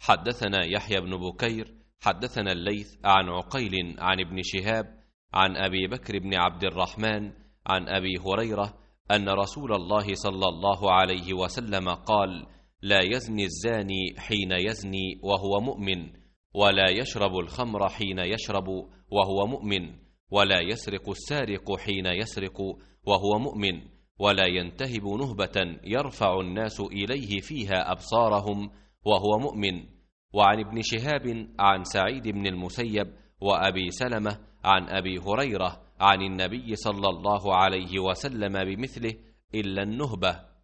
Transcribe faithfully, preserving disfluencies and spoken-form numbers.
حدثنا يحيى بن بكير حدثنا الليث عن عقيل عن ابن شهاب عن أبي بكر بن عبد الرحمن عن أبي هريرة أن رسول الله صلى الله عليه وسلم قال: لا يزني الزاني حين يزني وهو مؤمن، ولا يشرب الخمر حين يشرب وهو مؤمن، ولا يسرق السارق حين يسرق وهو مؤمن، ولا ينتهب نهبة يرفع الناس إليه فيها أبصارهم وهو مؤمن. وعن ابن شهاب عن سعيد بن المسيب وأبي سلمة عن أبي هريرة عن النبي صلى الله عليه وسلم بمثله إلا النهبة.